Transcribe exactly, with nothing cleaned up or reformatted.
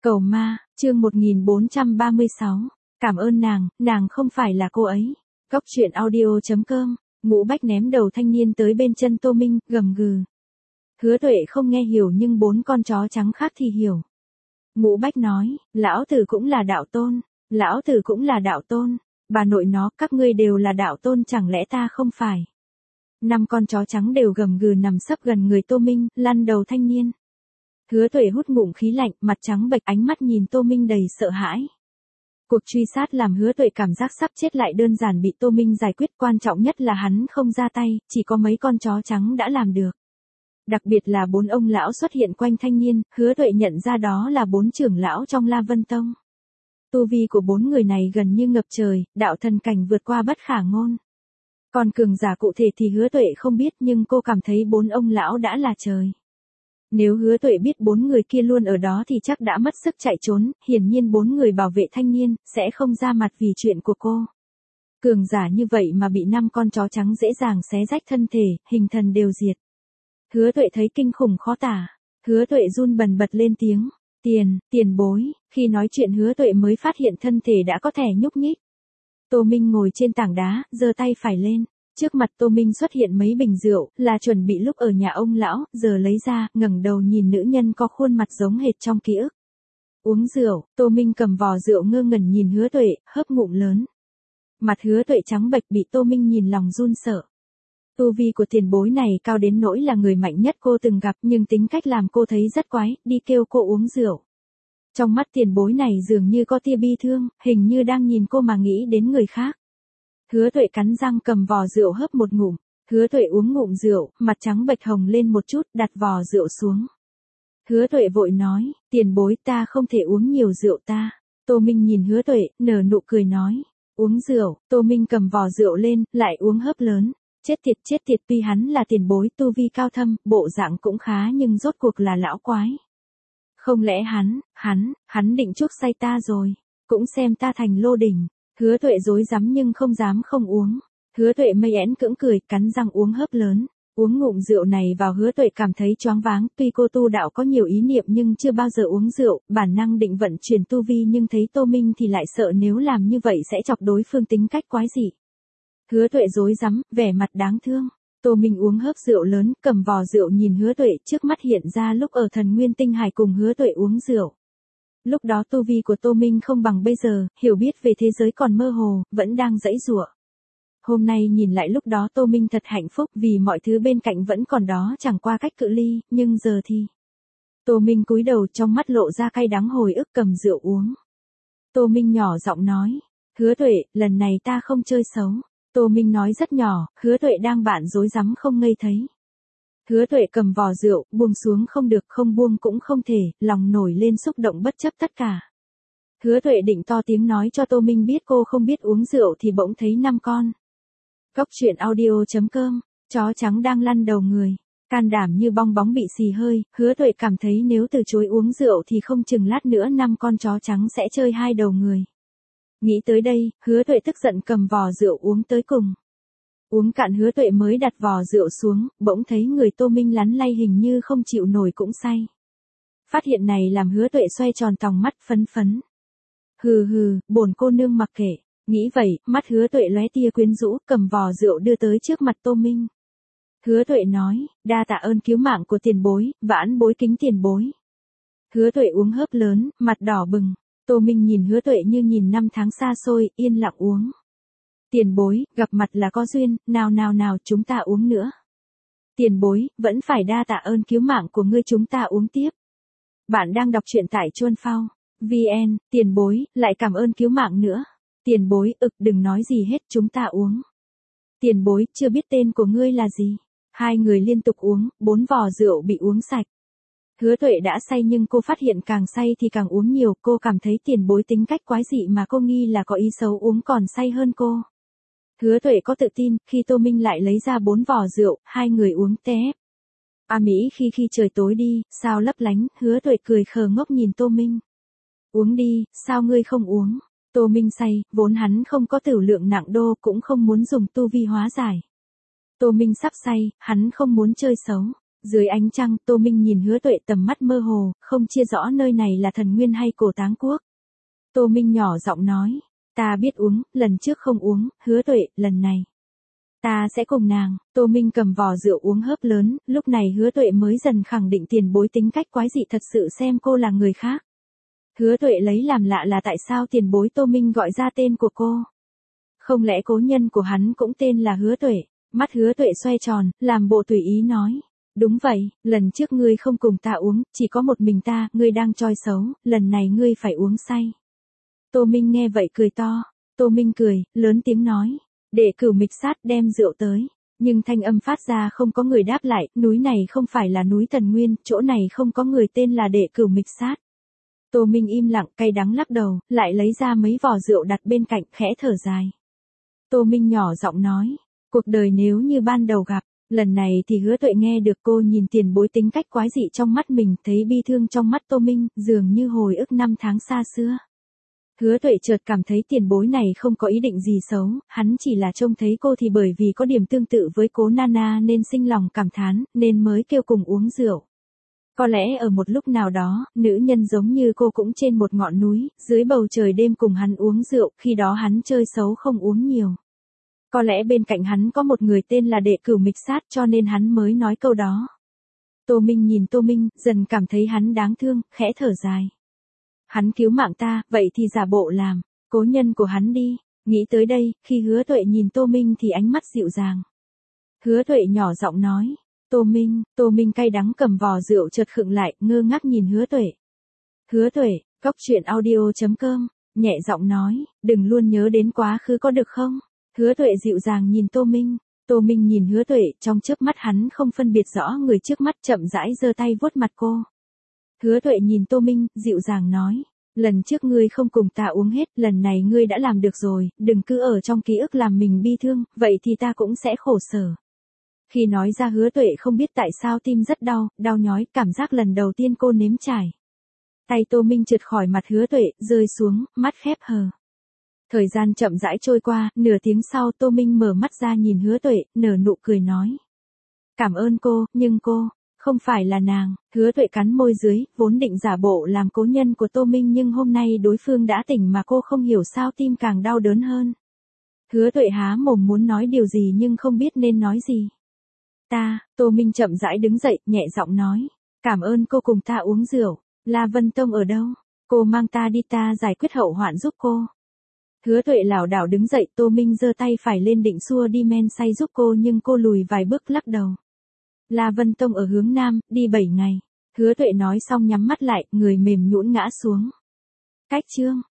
Cầu ma, chương một nghìn bốn trăm ba mươi sáu. Cảm ơn nàng, nàng không phải là cô ấy. Góc truyện audio chấm com. Ngũ Bách ném đầu thanh niên tới bên chân Tô Minh, gầm gừ. Hứa Tuệ không nghe hiểu nhưng bốn con chó trắng khác thì hiểu. Ngũ Bách nói, lão tử cũng là đạo tôn, lão tử cũng là đạo tôn, bà nội nó, các ngươi đều là đạo tôn chẳng lẽ ta không phải. Năm con chó trắng đều gầm gừ nằm sấp gần người Tô Minh, lăn đầu thanh niên. Hứa Tuệ hút ngụm khí lạnh, mặt trắng bệch, ánh mắt nhìn Tô Minh đầy sợ hãi. Cuộc truy sát làm Hứa Tuệ cảm giác sắp chết lại đơn giản bị Tô Minh giải quyết, quan trọng nhất là hắn không ra tay, chỉ có mấy con chó trắng đã làm được. Đặc biệt là bốn ông lão xuất hiện quanh thanh niên, Hứa Tuệ nhận ra đó là bốn trưởng lão trong La Vân Tông. Tu vi của bốn người này gần như ngập trời, đạo thần cảnh vượt qua bất khả ngôn. Còn cường giả cụ thể thì Hứa Tuệ không biết, nhưng cô cảm thấy bốn ông lão đã là trời. Nếu Hứa Tuệ biết bốn người kia luôn ở đó thì chắc đã mất sức chạy trốn, hiển nhiên bốn người bảo vệ thanh niên, sẽ không ra mặt vì chuyện của cô. Cường giả như vậy mà bị năm con chó trắng dễ dàng xé rách thân thể, hình thần đều diệt. Hứa Tuệ thấy kinh khủng khó tả. Hứa Tuệ run bần bật lên tiếng, tiền, tiền bối, khi nói chuyện Hứa Tuệ mới phát hiện thân thể đã có thể nhúc nhích. Tô Minh ngồi trên tảng đá, giơ tay phải lên. Trước mặt Tô Minh xuất hiện mấy bình rượu, là chuẩn bị lúc ở nhà ông lão, giờ lấy ra, ngẩng đầu nhìn nữ nhân có khuôn mặt giống hệt trong ký ức. Uống rượu, Tô Minh cầm vò rượu ngơ ngẩn nhìn Hứa Tuệ, hớp ngụm lớn. Mặt Hứa Tuệ trắng bệch bị Tô Minh nhìn lòng run sợ. Tu vi của tiền bối này cao đến nỗi là người mạnh nhất cô từng gặp, nhưng tính cách làm cô thấy rất quái, đi kêu cô uống rượu. Trong mắt tiền bối này dường như có tia bi thương, hình như đang nhìn cô mà nghĩ đến người khác. Hứa Tuệ cắn răng cầm vò rượu hớp một ngụm. Hứa Tuệ uống ngụm rượu, mặt trắng bệch hồng lên một chút, đặt vò rượu xuống. Hứa Tuệ vội nói, tiền bối ta không thể uống nhiều rượu ta. Tô Minh nhìn Hứa Tuệ, nở nụ cười nói, uống rượu. Tô Minh cầm vò rượu lên, lại uống hớp lớn. Chết tiệt chết tiệt, tuy hắn là tiền bối tu vi cao thâm, bộ dạng cũng khá nhưng rốt cuộc là lão quái. Không lẽ hắn, hắn, hắn định chuốc say ta rồi, cũng xem ta thành lô đỉnh. Hứa Tuệ rối rắm nhưng không dám không uống. Hứa Tuệ mây én cưỡng cười, cắn răng uống hớp lớn. Uống ngụm rượu này vào Hứa Tuệ cảm thấy choáng váng, tuy cô tu đạo có nhiều ý niệm nhưng chưa bao giờ uống rượu, bản năng định vận chuyển tu vi nhưng thấy Tô Minh thì lại sợ nếu làm như vậy sẽ chọc đối phương tính cách quái dị. Hứa Tuệ rối rắm, vẻ mặt đáng thương. Tô Minh uống hớp rượu lớn, cầm vò rượu nhìn Hứa Tuệ, trước mắt hiện ra lúc ở Thần Nguyên Tinh Hải cùng Hứa Tuệ uống rượu. Lúc đó tu vi của Tô Minh không bằng bây giờ, hiểu biết về thế giới còn mơ hồ, vẫn đang giãy giụa. Hôm nay nhìn lại lúc đó Tô Minh thật hạnh phúc vì mọi thứ bên cạnh vẫn còn đó, chẳng qua cách cự ly, nhưng giờ thì... Tô Minh cúi đầu, trong mắt lộ ra cay đắng hồi ức, cầm rượu uống. Tô Minh nhỏ giọng nói, Hứa Tuệ, lần này ta không chơi xấu. Tô Minh nói rất nhỏ, Hứa Tuệ đang bạn rối rắm không ngây thấy. Hứa Tuệ cầm vò rượu, buông xuống không được, không buông cũng không thể, lòng nổi lên xúc động bất chấp tất cả. Hứa Tuệ định to tiếng nói cho Tô Minh biết cô không biết uống rượu thì bỗng thấy năm con. Góc truyện audio chấm com, chó trắng đang lăn đầu người, can đảm như bong bóng bị xì hơi, Hứa Tuệ cảm thấy nếu từ chối uống rượu thì không chừng lát nữa năm con chó trắng sẽ chơi hai đầu người. Nghĩ tới đây, Hứa Tuệ tức giận cầm vò rượu uống tới cùng. Uống cạn Hứa Tuệ mới đặt vò rượu xuống, bỗng thấy người Tô Minh lắn lay hình như không chịu nổi cũng say. Phát hiện này làm Hứa Tuệ xoay tròn tòng mắt phấn phấn. Hừ hừ, bổn cô nương mặc kệ. Nghĩ vậy, mắt Hứa Tuệ lóe tia quyến rũ, cầm vò rượu đưa tới trước mặt Tô Minh. Hứa Tuệ nói, đa tạ ơn cứu mạng của tiền bối, vãn bối kính tiền bối. Hứa Tuệ uống hớp lớn, mặt đỏ bừng. Tô Minh nhìn Hứa Tuệ như nhìn năm tháng xa xôi, yên lặng uống. Tiền bối, gặp mặt là có duyên, nào nào nào chúng ta uống nữa. Tiền bối, vẫn phải đa tạ ơn cứu mạng của ngươi, chúng ta uống tiếp. Bạn đang đọc truyện tại Chuan Phao. vê en, tiền bối, lại cảm ơn cứu mạng nữa. Tiền bối, ực đừng nói gì hết, chúng ta uống. Tiền bối, chưa biết tên của ngươi là gì. Hai người liên tục uống, bốn vò rượu bị uống sạch. Hứa Tuệ đã say nhưng cô phát hiện càng say thì càng uống nhiều, cô cảm thấy tiền bối tính cách quái dị mà cô nghi là có ý xấu uống còn say hơn cô. Hứa Tuệ có tự tin, khi Tô Minh lại lấy ra bốn vò rượu, hai người uống tép. A Mỹ khi khi trời tối đi, sao lấp lánh, Hứa Tuệ cười khờ ngốc nhìn Tô Minh. Uống đi, sao ngươi không uống? Tô Minh say, vốn hắn không có tửu lượng nặng đô cũng không muốn dùng tu vi hóa giải. Tô Minh sắp say, hắn không muốn chơi xấu. Dưới ánh trăng, Tô Minh nhìn Hứa Tuệ tầm mắt mơ hồ, không chia rõ nơi này là Thần Nguyên hay Cổ Táng Quốc. Tô Minh nhỏ giọng nói, ta biết uống, lần trước không uống, Hứa Tuệ, lần này. Ta sẽ cùng nàng. Tô Minh cầm vò rượu uống hớp lớn, lúc này Hứa Tuệ mới dần khẳng định tiền bối tính cách quái dị thật sự xem cô là người khác. Hứa Tuệ lấy làm lạ là tại sao tiền bối Tô Minh gọi ra tên của cô. Không lẽ cố nhân của hắn cũng tên là Hứa Tuệ? Mắt Hứa Tuệ xoay tròn, làm bộ tùy ý nói. Đúng vậy, lần trước ngươi không cùng ta uống, chỉ có một mình ta, ngươi đang choi xấu, lần này ngươi phải uống say. Tô Minh nghe vậy cười to. Tô Minh cười, lớn tiếng nói. Đệ cửu mịch sát đem rượu tới. Nhưng thanh âm phát ra không có người đáp lại, núi này không phải là núi Thần Nguyên, chỗ này không có người tên là đệ cửu mịch sát. Tô Minh im lặng, cay đắng lắc đầu, lại lấy ra mấy vò rượu đặt bên cạnh, khẽ thở dài. Tô Minh nhỏ giọng nói, cuộc đời nếu như ban đầu gặp, lần này thì Hứa Tuệ nghe được cô nhìn tiền bối tính cách quái dị trong mắt mình, thấy bi thương trong mắt Tô Minh, dường như hồi ức năm tháng xa xưa. Hứa Tuệ chợt cảm thấy tiền bối này không có ý định gì xấu, hắn chỉ là trông thấy cô thì bởi vì có điểm tương tự với cố Nana nên sinh lòng cảm thán, nên mới kêu cùng uống rượu. Có lẽ ở một lúc nào đó, nữ nhân giống như cô cũng trên một ngọn núi, dưới bầu trời đêm cùng hắn uống rượu, khi đó hắn chơi xấu không uống nhiều. Có lẽ bên cạnh hắn có một người tên là đệ cửu mịch sát cho nên hắn mới nói câu đó. Tô Minh nhìn Tô Minh, dần cảm thấy hắn đáng thương, khẽ thở dài. Hắn cứu mạng ta, vậy thì giả bộ làm, cố nhân của hắn đi. Nghĩ tới đây, khi Hứa Tuệ nhìn Tô Minh thì ánh mắt dịu dàng. Hứa Tuệ nhỏ giọng nói. Tô Minh, Tô Minh cay đắng cầm vò rượu chợt khựng lại, ngơ ngác nhìn Hứa Tuệ. Hứa Tuệ, Cóc Truyện Audio chấm com, nhẹ giọng nói, đừng luôn nhớ đến quá khứ có được không? Hứa Tuệ dịu dàng nhìn Tô Minh. Tô Minh nhìn Hứa Tuệ, trong chớp mắt hắn không phân biệt rõ người trước mắt, chậm rãi giơ tay vuốt mặt cô. Hứa Tuệ nhìn Tô Minh, dịu dàng nói, lần trước ngươi không cùng ta uống hết, lần này ngươi đã làm được rồi, đừng cứ ở trong ký ức làm mình bi thương, vậy thì ta cũng sẽ khổ sở. Khi nói ra Hứa Tuệ không biết tại sao tim rất đau, đau nhói, cảm giác lần đầu tiên cô nếm trải. Tay Tô Minh trượt khỏi mặt Hứa Tuệ, rơi xuống, mắt khép hờ. Thời gian chậm rãi trôi qua, nửa tiếng sau Tô Minh mở mắt ra nhìn Hứa Tuệ, nở nụ cười nói. Cảm ơn cô, nhưng cô, không phải là nàng. Hứa Tuệ cắn môi dưới, vốn định giả bộ làm cố nhân của Tô Minh nhưng hôm nay đối phương đã tỉnh mà cô không hiểu sao tim càng đau đớn hơn. Hứa Tuệ há mồm muốn nói điều gì nhưng không biết nên nói gì. Ta, Tô Minh chậm rãi đứng dậy, nhẹ giọng nói. Cảm ơn cô cùng ta uống rượu. La Vân Tông ở đâu? Cô mang ta đi, ta giải quyết hậu hoạn giúp cô. Hứa Tuệ lảo đảo đứng dậy, Tô Minh giơ tay phải lên định xua đi men say giúp cô nhưng cô lùi vài bước lắc đầu. La Vân Tông ở hướng nam, đi bảy ngày. Hứa Tuệ nói xong nhắm mắt lại, người mềm nhũn ngã xuống. Cách chương.